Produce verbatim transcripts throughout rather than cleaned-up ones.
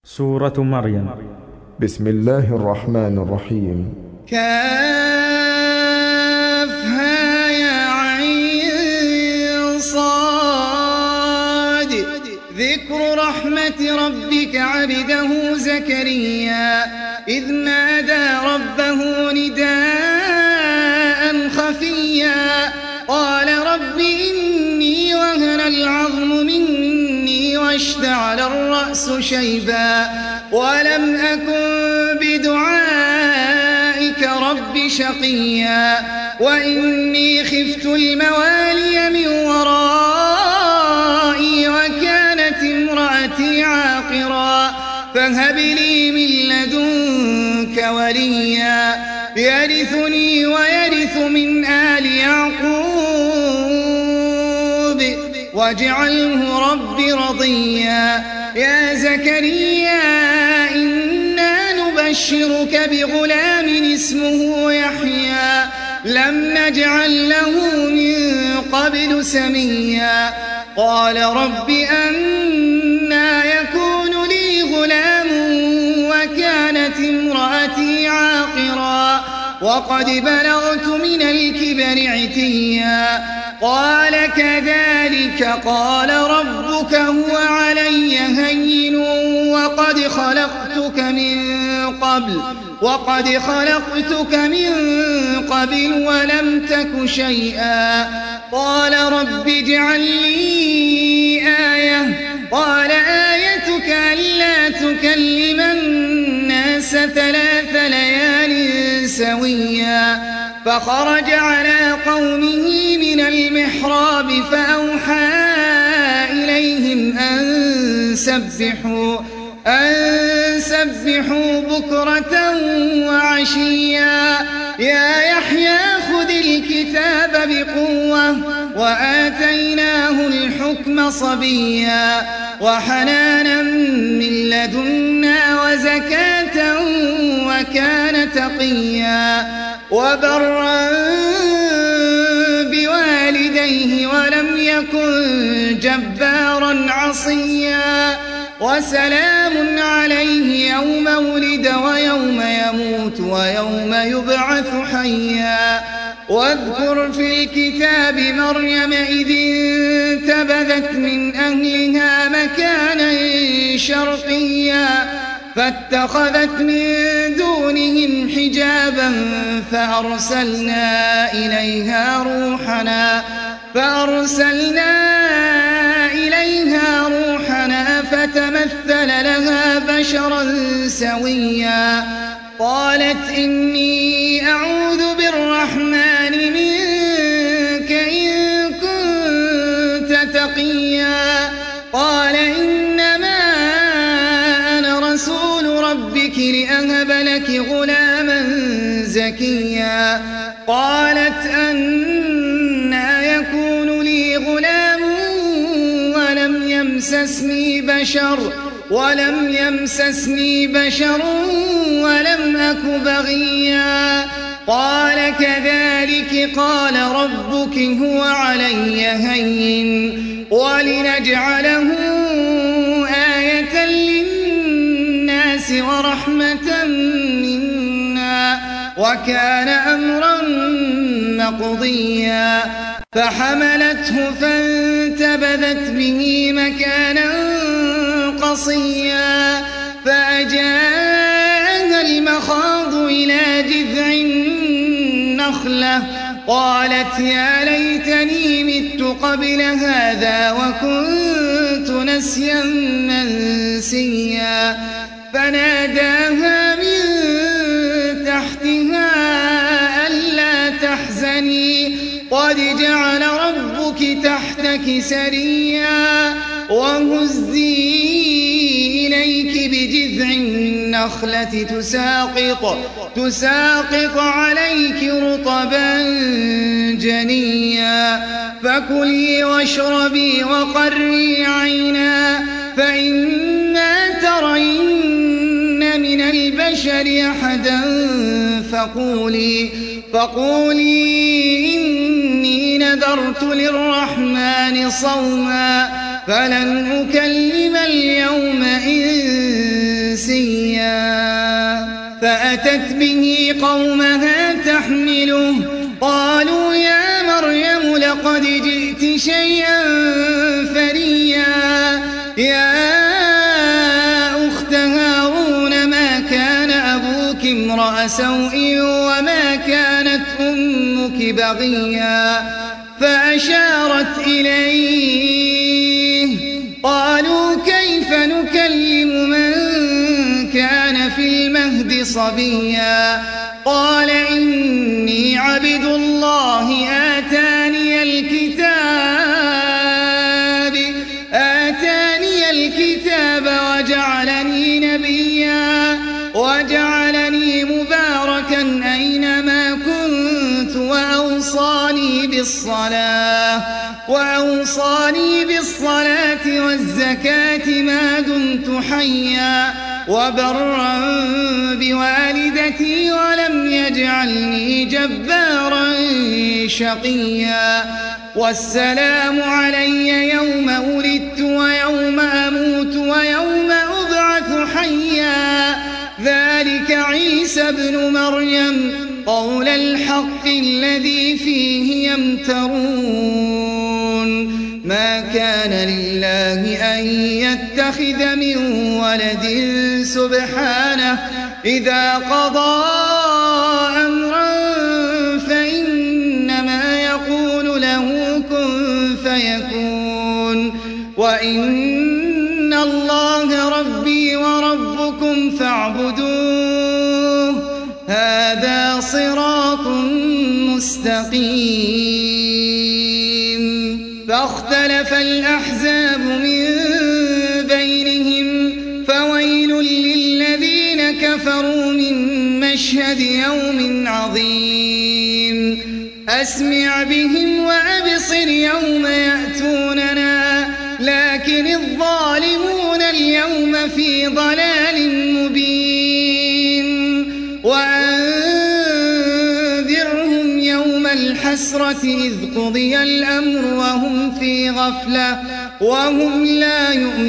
سورة مريم. بسم الله الرحمن الرحيم. كافها يا عين صاد. ذكر رحمة ربك عبده زكريا إذ نادى ربه نداء خفيا قال رب إني وهن العظم مني واشتعل الرأس شيبا ولم أكن بدعائك رب شقيا وإني خفت الموالي من ورائي وكانت امرأتي عاقرا فهب لي من لدنك وليا يرثني ويرث من آل يعقوب واجعله رب رضيا يا زكريا إنا نبشرك بغلام اسمه يحيى لم نجعل له من قبل سميا قال رب أنى يكون لي غلام وكانت امرأتي عاقرا وقد بلغت من الكبر عتيا قال كذلك قال ربك هو علي هين وقد خلقتك من قبل وقد خلقتك من قبل ولم تك شيئا قال رب اجعل لي آية قال آيتك ألا تكلم الناس ثلاث ليال سويا فخرج على قومه من المحراب فأوحى إليهم أن سبحوا أن سبحوا بكرة وعشيا يا يحيى خذ الكتاب بقوة وآتيناه الحكم صبيا وحنانا من لدنا وزكاة وكان تقيا وبرا بوالديه ولم يكن جبارا عصيا وسلام عليه يوم ولد ويوم يموت ويوم يبعث حيا واذكر في الكتاب مريم إذ انتبذت من أهلها مكانا شرقيا فاتخذت من دونهم حجابا فأرسلنا إليها روحنا فأرسلنا إليها روحنا فتمثل لها بشرا سويا قالت إني أعوذ بالرحمن منك إن كنت تقيا قال إنما أنا رسول ربك لأهب لك غلاما زكيا قالت أنى يكون لي غلام ولم يمسسني بشر ولم يمسسني بشر ولم أك بغيا قال كذلك قال ربك هو علي هين ولنجعله آية للناس ورحمة منا وكان أمرا مقضيا فحملته فانتبذت به مكانا قصيا فأجاءها المخاض إلى جذع النخلة قالت يا ليتني مت قبل هذا وكنت نسيا منسيا فناداها من تحتها ألا تحزني قد جعل ربك تحتك سريا وهزي إليك بجذع النخلة تساقط, تساقط عليك رطبا جنيا فكلي واشربي وقري عينا فإما ترين من البشر أحدا فقولي, فقولي إني نذرت للرحمن صوما فلن أكلم اليوم إنسيا فأتت به قومها تحمله قالوا يا مريم لقد جئت شيئا فريا يا أخت هارون ما كان أبوك امرأ سوء وما كانت أمك بغيا فأشارت إليه قالوا كيف نكلم من كان في المهد صبيا قال إني عبد الله آتاني الكتاب آتاني الكتاب وجعلني نبيا وجعلني مباركا أينما كنت وأوصاني بالصلاة وأوصاني بالصلاة والزكاة ما دمت حيا وبرا بوالدتي ولم يجعلني جبارا شقيا والسلام علي يوم ولدت ويوم أموت ويوم أبعث حيا ذلك عيسى ابن مريم قول الحق الذي فيه يمترون ما كان لله أن يتخذ من ولد سبحانه إذا قضى أمرا فإنما يقول له كن فيكون وإن الله ربي وربكم فاعبدوه هذا صراط مستقيم فاختلف الأحزاب من بينهم فويل للذين كفروا من مشهد يوم عظيم أسمع بهم وأبصر يوم يأتوننا لكن الظالمون اليوم في ضلال مبين وأنذرهم يوم الحسرة إذ قضي الأمر وهم في غفلة وهم لا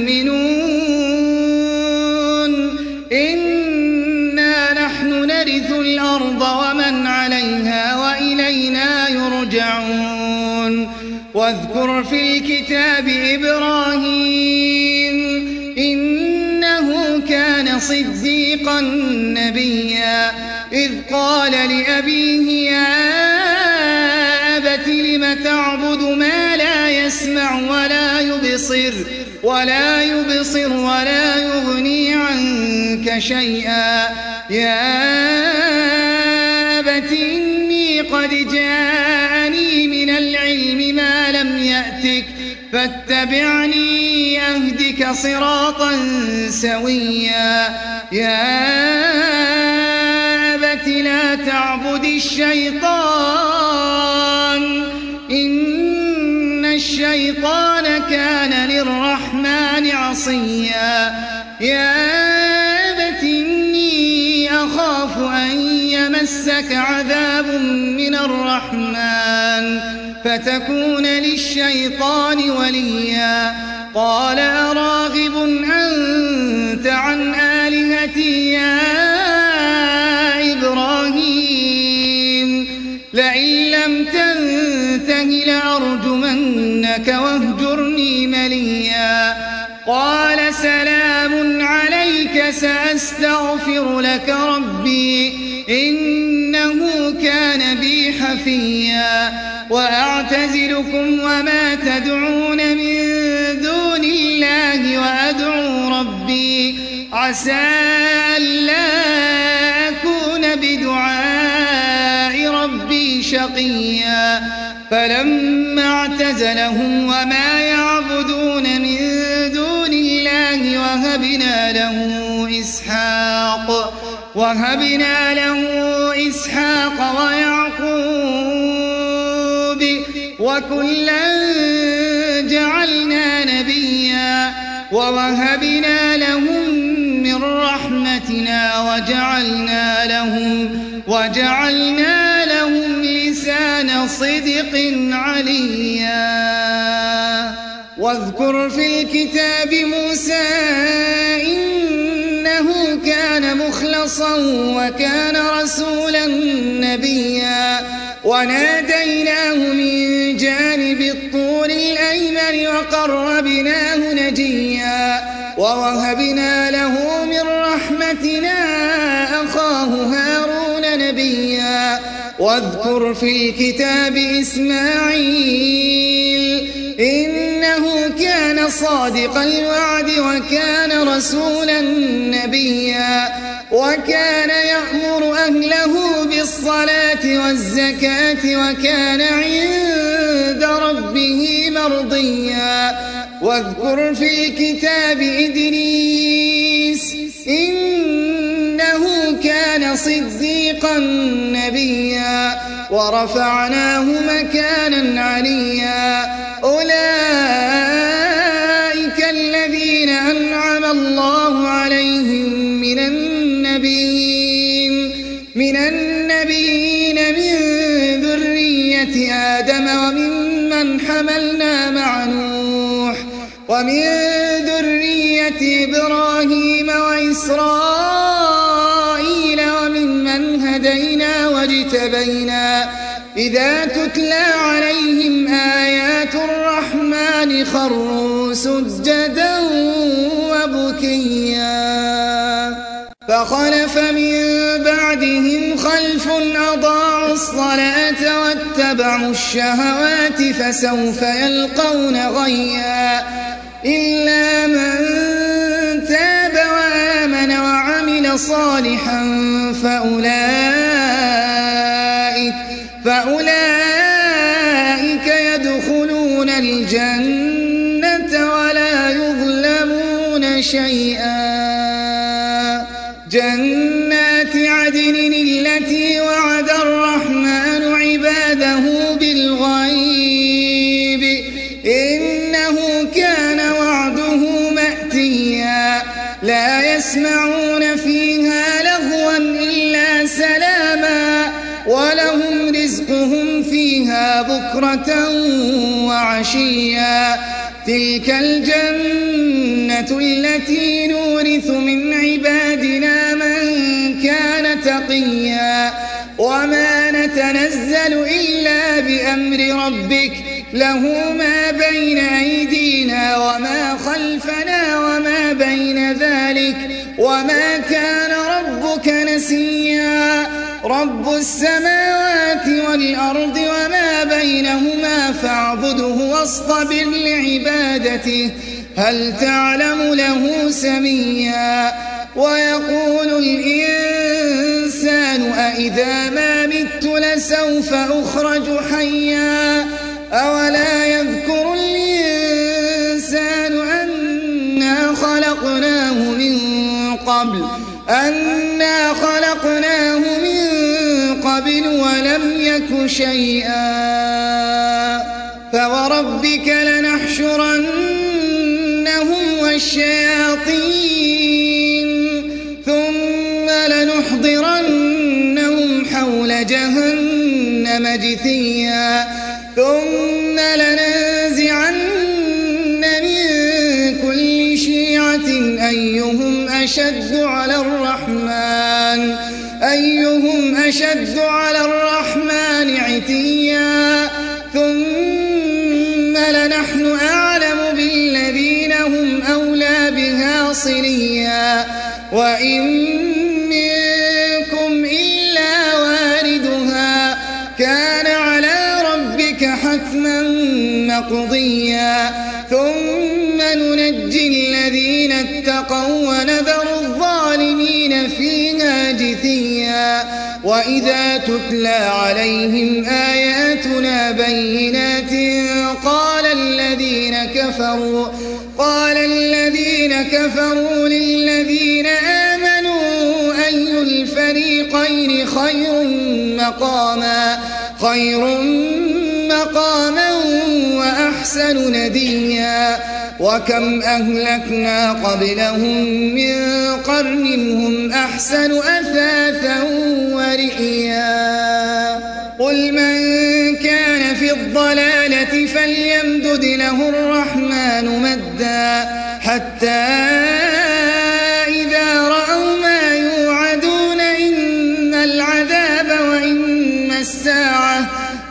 يؤمنون إنا نحن نرث الأرض ومن عليها وإلينا يرجعون واذكر في الكتاب إبراهيم إنه كان صديقا نبيا إذ قال لأبيه يا أبت لم تعبد ما لا يسمع ولا يبصر ولا يبصر ولا يغني عنك شيئا يا أبت إني قد جاءني من العلم ما لم يأتك فاتبعني أهدك صراطا سويا يا أبت لا تعبد الشيطان إن الشيطان كان للرحمن عصيا يا أبت إني أخاف أن يمسك عذاب من الرحمن فتكون للشيطان وليا قال أراغب أنت عن آلهتي يا إبراهيم لئن لم تنته لأرجمنك واهجرني مليا قال سلام عليك سأستغفر لك ربي إنه كان بي حفيا وأعتزلكم وما تدعون من دون الله وأدعو ربي عسى ألا أكون بدعاء ربي شقيا فلما اعتزلهم وما يعبدون من دون الله وهبنا له إسحاق وهبنا له إسحاق ويعقوب وكلا جعلنا نبيا ووهبنا لهم من رحمتنا وجعلنا لهم وجعلنا لهم لسان صدق عليا واذكر في الكتاب موسى إنه كان مخلصا وكان رسولا نبيا وناديناه من جانب الطور الأيمن وقربناه نجيا ووهبنا له من رحمتنا أخاه هارون نبيا واذكر في الكتاب إسماعيل إنه كان صادق الوعد وكان رسولا نبيا وكان يأمر أهله بالصلاة والزكاة وكان عند ربه مرضيا واذكر في الكتاب إدريس إنه كان صديقا نبيا ورفعناه مكانا عليا أولئك الذين أنعم الله عليهم من النبيين من النبيين من ذرية آدم وممن حملنا مع نوح ومن ذرية إبراهيم وإسرائيل وممن هدينا واجتبينا إذا تتلى عليهم آيات الرحمن خروا سجدا وبكيا فخلف من بعدهم خلف أضاعوا الصلاة واتبعوا الشهوات فسوف يلقون غيا إلا من تاب وآمن وعمل صالحا فأولئك فأولئك يدخلون الجنة ولا يظلمون شيئا جنات عدن التي وعد الرحمن عباده بالغيب إنه كان وعده مأتيا لا يسمعون فيها لغوا إلا سلاما ولهم رزقهم فيها بكرة وعشيا تلك الجنة التي نورث من عبادنا من كان تقيا وما نتنزل إلا بأمر ربك له ما بين أيدينا وما خلفنا وما بين ذلك وما كان ربك نسيا رب السماوات والأرض وما بينهما فاعبده واصطبر لعبادته هل تعلم له سميا ويقول الإنسان أإذا ما مت لسوف أخرج حيا أولا يذكر الإنسان أنا خلقناه من قبل أنا خلقناه من قبل ولم يك شيئا فوربك لنحشرنهم والشياطين ثم لنحضرنهم حول جهنم جثيا ثم لننزعن من كل شيعة أيهم أشد على الرحمن أيهم أشد على الرحمن عتيا ثم لنحن أعلم بالذين هم أولى بها صليا وإن منكم إلا واردها كان على ربك حتما مقضيا ثم ننجي الذين اتقوا ونذر الظالمين فيها جثيا وإذا تتلى عليهم آياتنا بينات قال الذين كفروا قال الذين كفروا للذين آمنوا أي الفريقين خير مقاما خير مقاما وأحسن نديا وكم أهلكنا قبلهم من قرن هم أحسن أثاثا ورئيا قل من كان في الضلالة فليمدد له الرحمن مدا حتى إذا رأوا ما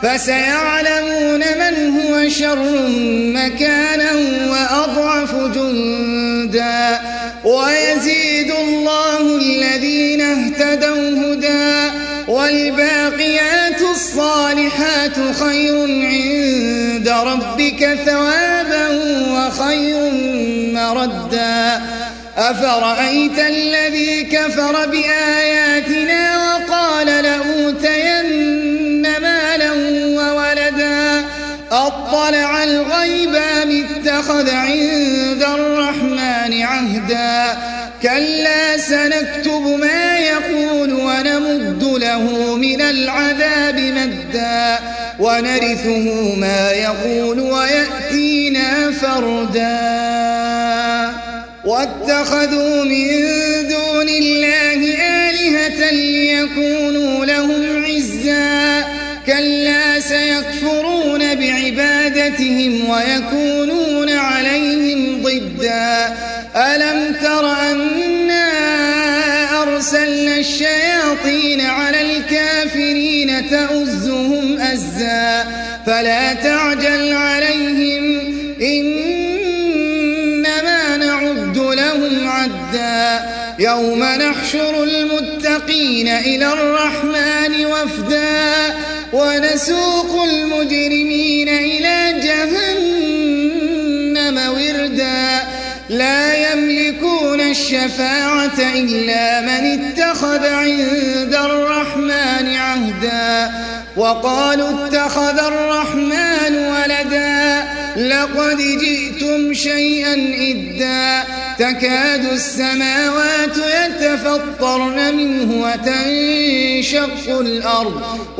فسيعلمون من هو شر مكانا وأضعف جندا ويزيد الله الذين اهتدوا هدى والباقيات الصالحات خير عند ربك ثوابا وخير مردا أفرأيت الذي كفر بآياتنا وقال لأوتين مالا وولدا أطلع الغيب أم اتخذ عند الرحمن عهدا كلا سنكتب ما يقول ونمد له من العذاب مدا ونرثه ما يقول ويأتينا فردا واتخذوا من دون الله آلهة ليكونوا لهم عزا كلا سيكفرون بعبادتهم ويكونون عليهم ضدا ألم تر أنا أرسلنا الشياطين على الكافرين تؤزهم أزا فلا تعجل عليهم إنما نعد لهم عدا يوم نحشر المتقين إلى الرحمن وفدا ونسوق المجرمين إلى جهنم وردا لا يملكون الشفاعة إلا من اتخذ عند الرحمن عهدا وقالوا اتخذ الرحمن ولدا لقد جئتم شيئا إدا تكاد السماوات يتفطرن منه وتنشق الأرض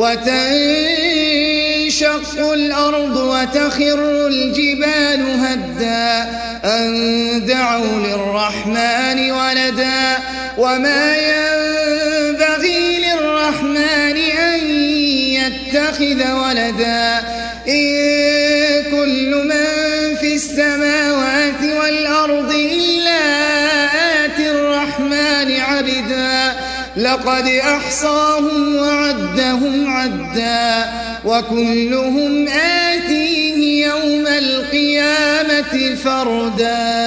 وتنشق الأرض وتخر الجبال هدا أن دعوا للرحمن ولدا وما ينبغي للرحمن أن يتخذ ولدا إن كل من في السماوات والأرض إلا آتي الرحمن عبدا لقد أحصاهم وعدهم عدا وكلهم آتيه يوم القيامة فردا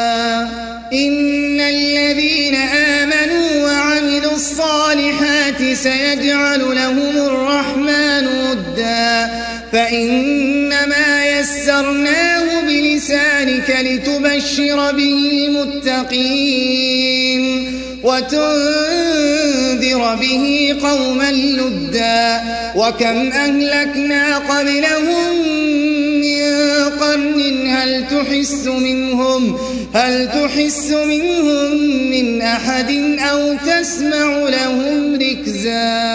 إن الذين آمنوا وعملوا الصالحات سيجعل لهم الرحمن ودا فإنما يسرناه بلسانك لتبشر به المتقين وتنذر به قوما لدا وكم أهلكنا قبلهم من قرن هل تحس منهم هل تحس منهم من أحد أو تسمع لهم ركزا